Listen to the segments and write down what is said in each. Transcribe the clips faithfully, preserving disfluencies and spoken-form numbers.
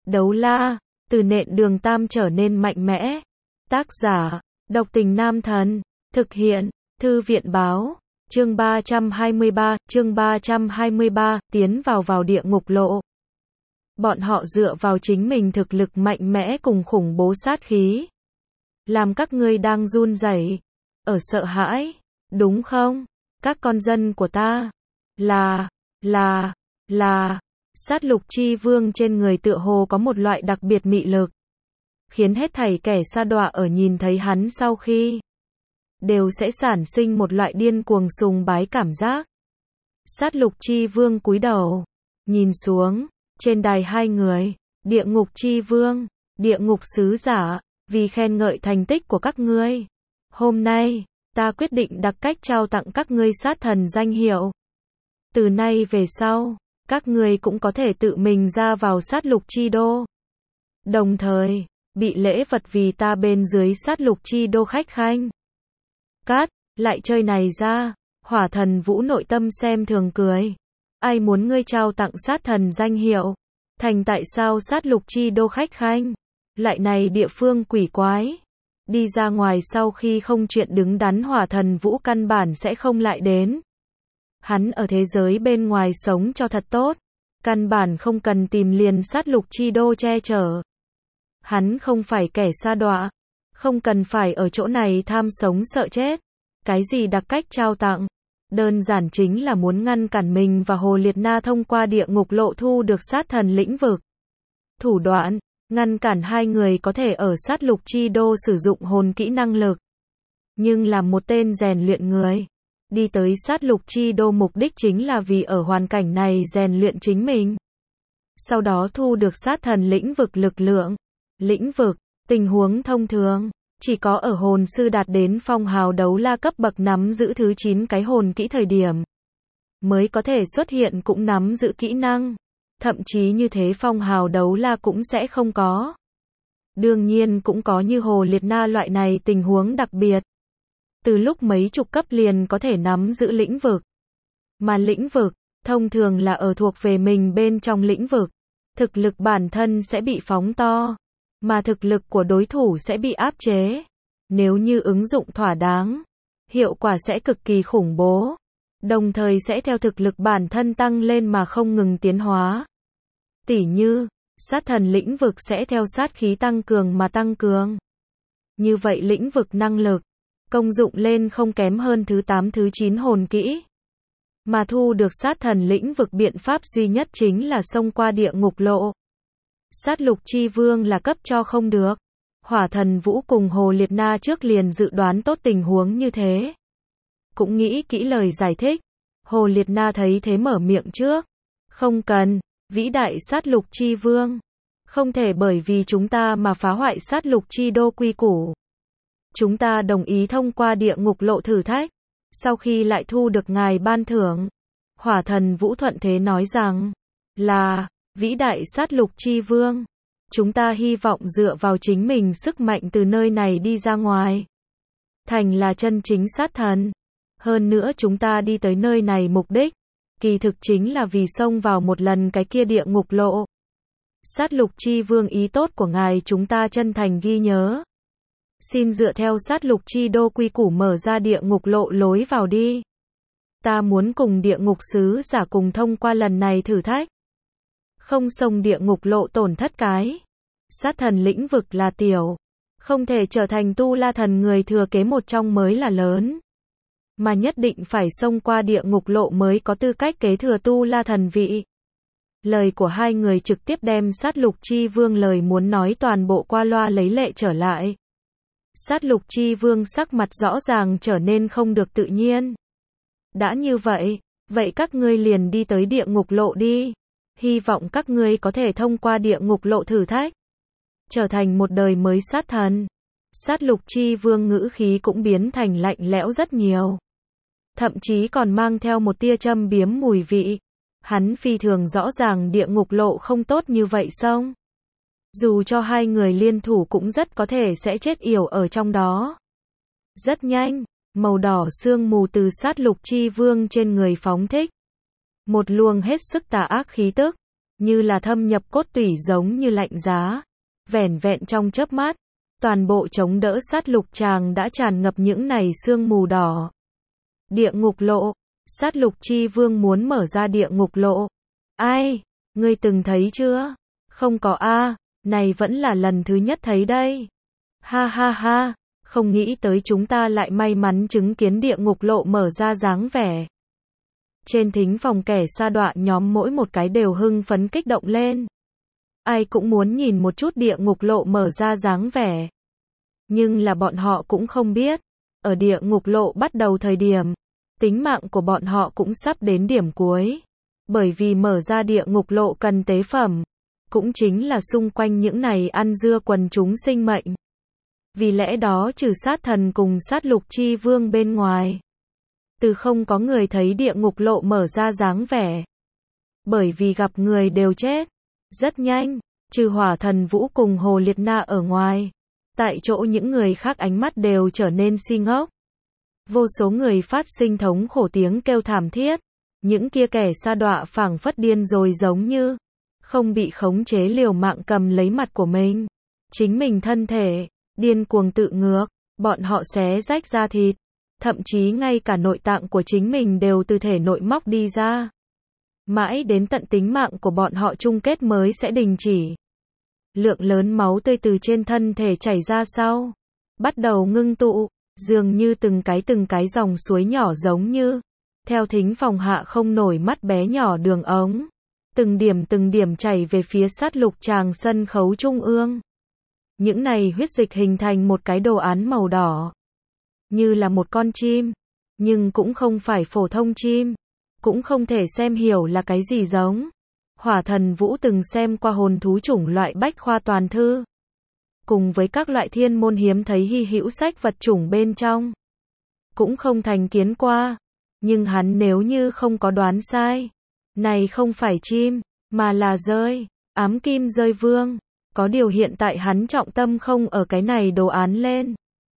Đấu la, từ nện đường tam trở nên mạnh mẽ. Tác giả, độc tình nam thần. Thực hiện, thư viện báo. Chương ba trăm hai mươi ba, chương ba trăm hai mươi ba, tiến vào vào địa ngục lộ. Bọn họ dựa vào chính mình thực lực mạnh mẽ cùng khủng bố sát khí. Làm các ngươi đang run rẩy, ở sợ hãi, đúng không? Các con dân của ta, là, là, là, sát lục chi vương trên người tựa hồ có một loại đặc biệt mị lực. Khiến hết thảy kẻ sa đọa ở nhìn thấy hắn sau khi, đều sẽ sản sinh một loại điên cuồng sùng bái cảm giác. Sát lục chi vương cúi đầu, nhìn xuống, trên đài hai người, địa ngục chi vương, địa ngục sứ giả, vì khen ngợi thành tích của các ngươi. Hôm nay, ta quyết định đặc cách trao tặng các ngươi sát thần danh hiệu. Từ nay về sau, các ngươi cũng có thể tự mình ra vào sát lục chi đô. Đồng thời, bị lễ vật vì ta bên dưới sát lục chi đô khách khanh. Cát, lại chơi này ra, hỏa thần vũ nội tâm xem thường cười. Ai muốn ngươi trao tặng sát thần danh hiệu? Thành tại sao sát lục chi đô khách khanh? Lại này địa phương quỷ quái. Đi ra ngoài sau khi không chuyện đứng đắn hỏa thần vũ căn bản sẽ không lại đến. Hắn ở thế giới bên ngoài sống cho thật tốt. Căn bản không cần tìm liền sát lục chi đô che chở. Hắn không phải kẻ sa đọa. Không cần phải ở chỗ này tham sống sợ chết. Cái gì đặc cách trao tặng? Đơn giản chính là muốn ngăn cản mình và Hồ Liệt Na thông qua địa ngục lộ thu được sát thần lĩnh vực. Thủ đoạn, ngăn cản hai người có thể ở sát lục chi đô sử dụng hồn kỹ năng lực. Nhưng làm một tên rèn luyện người, đi tới sát lục chi đô mục đích chính là vì ở hoàn cảnh này rèn luyện chính mình. Sau đó thu được sát thần lĩnh vực lực lượng. Lĩnh vực, tình huống thông thường, chỉ có ở hồn sư đạt đến phong hào đấu la cấp bậc nắm giữ thứ chín cái hồn kỹ thời điểm, mới có thể xuất hiện cũng nắm giữ kỹ năng. Thậm chí như thế phong hào đấu la cũng sẽ không có. Đương nhiên cũng có như Hồ Liệt Na loại này tình huống đặc biệt. Từ lúc mấy chục cấp liền có thể nắm giữ lĩnh vực. Mà lĩnh vực, thông thường là ở thuộc về mình bên trong lĩnh vực. Thực lực bản thân sẽ bị phóng to. Mà thực lực của đối thủ sẽ bị áp chế. Nếu như ứng dụng thỏa đáng, hiệu quả sẽ cực kỳ khủng bố. Đồng thời sẽ theo thực lực bản thân tăng lên mà không ngừng tiến hóa. Tỉ như, sát thần lĩnh vực sẽ theo sát khí tăng cường mà tăng cường. Như vậy lĩnh vực năng lực, công dụng lên không kém hơn thứ tám thứ chín hồn kỹ. Mà thu được sát thần lĩnh vực biện pháp duy nhất chính là xông qua địa ngục lộ. Sát lục chi vương là cấp cho không được. Hỏa thần vũ cùng Hồ Liệt Na trước liền dự đoán tốt tình huống như thế. Cũng nghĩ kỹ lời giải thích. Hồ Liệt Na thấy thế mở miệng trước. Không cần, vĩ đại sát lục chi vương. Không thể bởi vì chúng ta mà phá hoại sát lục chi đô quy củ. Chúng ta đồng ý thông qua địa ngục lộ thử thách. Sau khi lại thu được ngài ban thưởng. Hỏa thần vũ thuận thế nói rằng, là, vĩ đại sát lục chi vương. Chúng ta hy vọng dựa vào chính mình sức mạnh từ nơi này đi ra ngoài. Thành là chân chính sát thần. Hơn nữa chúng ta đi tới nơi này mục đích. Kỳ thực chính là vì xông vào một lần cái kia địa ngục lộ. Sát lục chi vương ý tốt của ngài chúng ta chân thành ghi nhớ. Xin dựa theo sát lục chi đô quy củ mở ra địa ngục lộ lối vào đi. Ta muốn cùng địa ngục sứ giả cùng thông qua lần này thử thách. Không xông địa ngục lộ tổn thất cái. Sát thần lĩnh vực là tiểu. Không thể trở thành tu la thần người thừa kế một trong mới là lớn. Mà nhất định phải xông qua địa ngục lộ mới có tư cách kế thừa tu la thần vị. Lời của hai người trực tiếp đem sát lục chi vương lời muốn nói toàn bộ qua loa lấy lệ trở lại. Sát lục chi vương sắc mặt rõ ràng trở nên không được tự nhiên. Đã như vậy, vậy các ngươi liền đi tới địa ngục lộ đi. Hy vọng các ngươi có thể thông qua địa ngục lộ thử thách. Trở thành một đời mới sát thần. Sát lục chi vương ngữ khí cũng biến thành lạnh lẽo rất nhiều. Thậm chí còn mang theo một tia châm biếm mùi vị. Hắn phi thường rõ ràng địa ngục lộ không tốt như vậy xong. Dù cho hai người liên thủ cũng rất có thể sẽ chết yểu ở trong đó. Rất nhanh, màu đỏ sương mù từ sát lục chi vương trên người phóng thích. Một luồng hết sức tà ác khí tức. như là thâm nhập cốt tủy giống như lạnh giá. Vẻn vẹn trong chớp mắt, toàn bộ chống đỡ sát lục tràng đã tràn ngập những này sương mù đỏ. Địa ngục lộ, sát lục chi vương muốn mở ra địa ngục lộ. Ai, ngươi từng thấy chưa? Không có a, này vẫn là lần thứ nhất thấy đây. Ha ha ha, không nghĩ tới chúng ta lại may mắn chứng kiến địa ngục lộ mở ra dáng vẻ. Trên thính phòng kẻ sa đọa nhóm mỗi một cái đều hưng phấn kích động lên. Ai cũng muốn nhìn một chút địa ngục lộ mở ra dáng vẻ. Nhưng là bọn họ cũng không biết, ở địa ngục lộ bắt đầu thời điểm, tính mạng của bọn họ cũng sắp đến điểm cuối. Bởi vì mở ra địa ngục lộ cần tế phẩm, cũng chính là xung quanh những này ăn dưa quần chúng sinh mệnh. Vì lẽ đó trừ sát thần cùng sát lục chi vương bên ngoài, từ không có người thấy địa ngục lộ mở ra dáng vẻ. Bởi vì gặp người đều chết. Rất nhanh, trừ hỏa thần vũ cùng hồ liệt na ở ngoài, tại chỗ những người khác ánh mắt đều trở nên si ngốc. Vô số người phát sinh thống khổ tiếng kêu thảm thiết. Những kia kẻ sa đọa phảng phất điên rồi giống như không bị khống chế liều mạng cầm lấy mặt của mình. Chính mình thân thể, điên cuồng tự ngược, bọn họ xé rách da thịt. Thậm chí ngay cả nội tạng của chính mình đều từ thể nội móc đi ra. Mãi đến tận tính mạng của bọn họ chung kết mới sẽ đình chỉ. Lượng lớn máu tươi từ trên thân thể chảy ra sau, bắt đầu ngưng tụ, dường như từng cái từng cái dòng suối nhỏ giống như, theo thính phòng hạ không nổi mắt bé nhỏ đường ống. Từng điểm từng điểm chảy về phía sát lục tràng sân khấu trung ương. Những này huyết dịch hình thành một cái đồ án màu đỏ. Như là một con chim, nhưng cũng không phải phổ thông chim, cũng không thể xem hiểu là cái gì giống. Hỏa thần vũ từng xem qua hồn thú chủng loại bách khoa toàn thư, cùng với các loại thiên môn hiếm thấy hy hữu sách vật chủng bên trong, cũng không thành kiến qua, nhưng hắn nếu như không có đoán sai, này không phải chim, mà là rơi, ám kim rơi vương, có điều hiện tại hắn trọng tâm không ở cái này đồ án lên.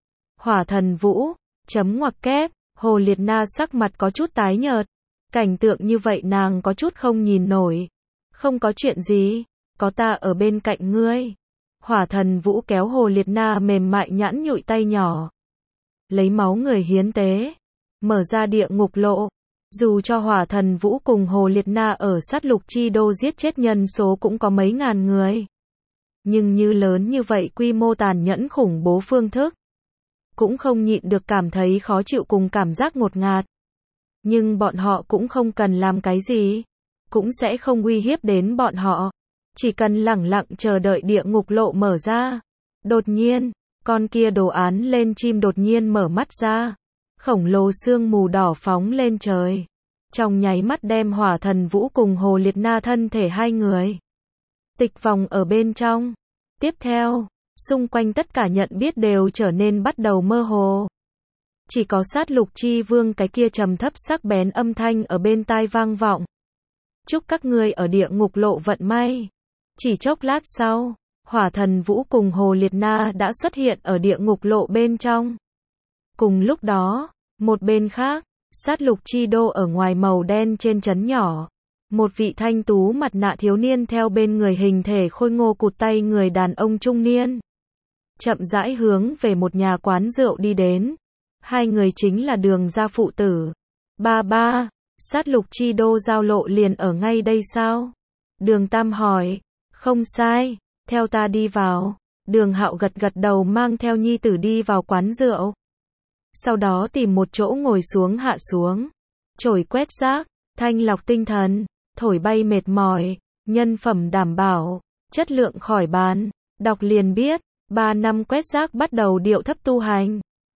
Hỏa thần vũ, chấm ngoặc kép, hồ liệt na sắc mặt có chút tái nhợt, cảnh tượng như vậy nàng có chút không nhìn nổi. Không có chuyện gì, có ta ở bên cạnh ngươi. Hỏa thần vũ kéo hồ liệt na mềm mại nhẵn nhụi tay nhỏ. Lấy máu người hiến tế, mở ra địa ngục lộ. Dù cho hỏa thần vũ cùng hồ liệt na ở sát lục chi đô giết chết nhân số cũng có mấy ngàn người. Nhưng như lớn như vậy quy mô tàn nhẫn khủng bố phương thức, cũng không nhịn được cảm thấy khó chịu cùng cảm giác ngột ngạt. Nhưng bọn họ cũng không cần làm cái gì, cũng sẽ không uy hiếp đến bọn họ. Chỉ cần lẳng lặng chờ đợi địa ngục lộ mở ra. Đột nhiên, con kia đồ án lên chim đột nhiên mở mắt ra. Khổng lồ sương mù đỏ phóng lên trời. Trong nháy mắt đem hỏa thần vũ cùng hồ liệt na thân thể hai người tịch vòng ở bên trong. Tiếp theo, xung quanh tất cả nhận biết đều trở nên bắt đầu mơ hồ. Chỉ có sát lục chi vương cái kia trầm thấp sắc bén âm thanh ở bên tai vang vọng. Chúc các ngươi ở địa ngục lộ vận may. Chỉ chốc lát sau, hỏa thần vũ cùng hồ liệt na đã xuất hiện ở địa ngục lộ bên trong. Cùng lúc đó, một bên khác, sát lục chi đô ở ngoài màu đen trên trấn nhỏ. Một vị thanh tú mặt nạ thiếu niên theo bên người hình thể khôi ngô cụt tay người đàn ông trung niên. Chậm rãi hướng về một nhà quán rượu đi đến. Hai người chính là Đường gia phụ tử. Ba ba, sát lục chi đô giao lộ liền ở ngay đây sao? Đường Tam hỏi. Không sai, theo ta đi vào. Đường Hạo gật gật đầu mang theo nhi tử đi vào quán rượu. Sau đó tìm một chỗ ngồi xuống hạ xuống. Chổi quét rác, thanh lọc tinh thần, thổi bay mệt mỏi, nhân phẩm đảm bảo, chất lượng khỏi bàn. Đọc liền biết, ba năm quét rác bắt đầu điệu thấp tu hành.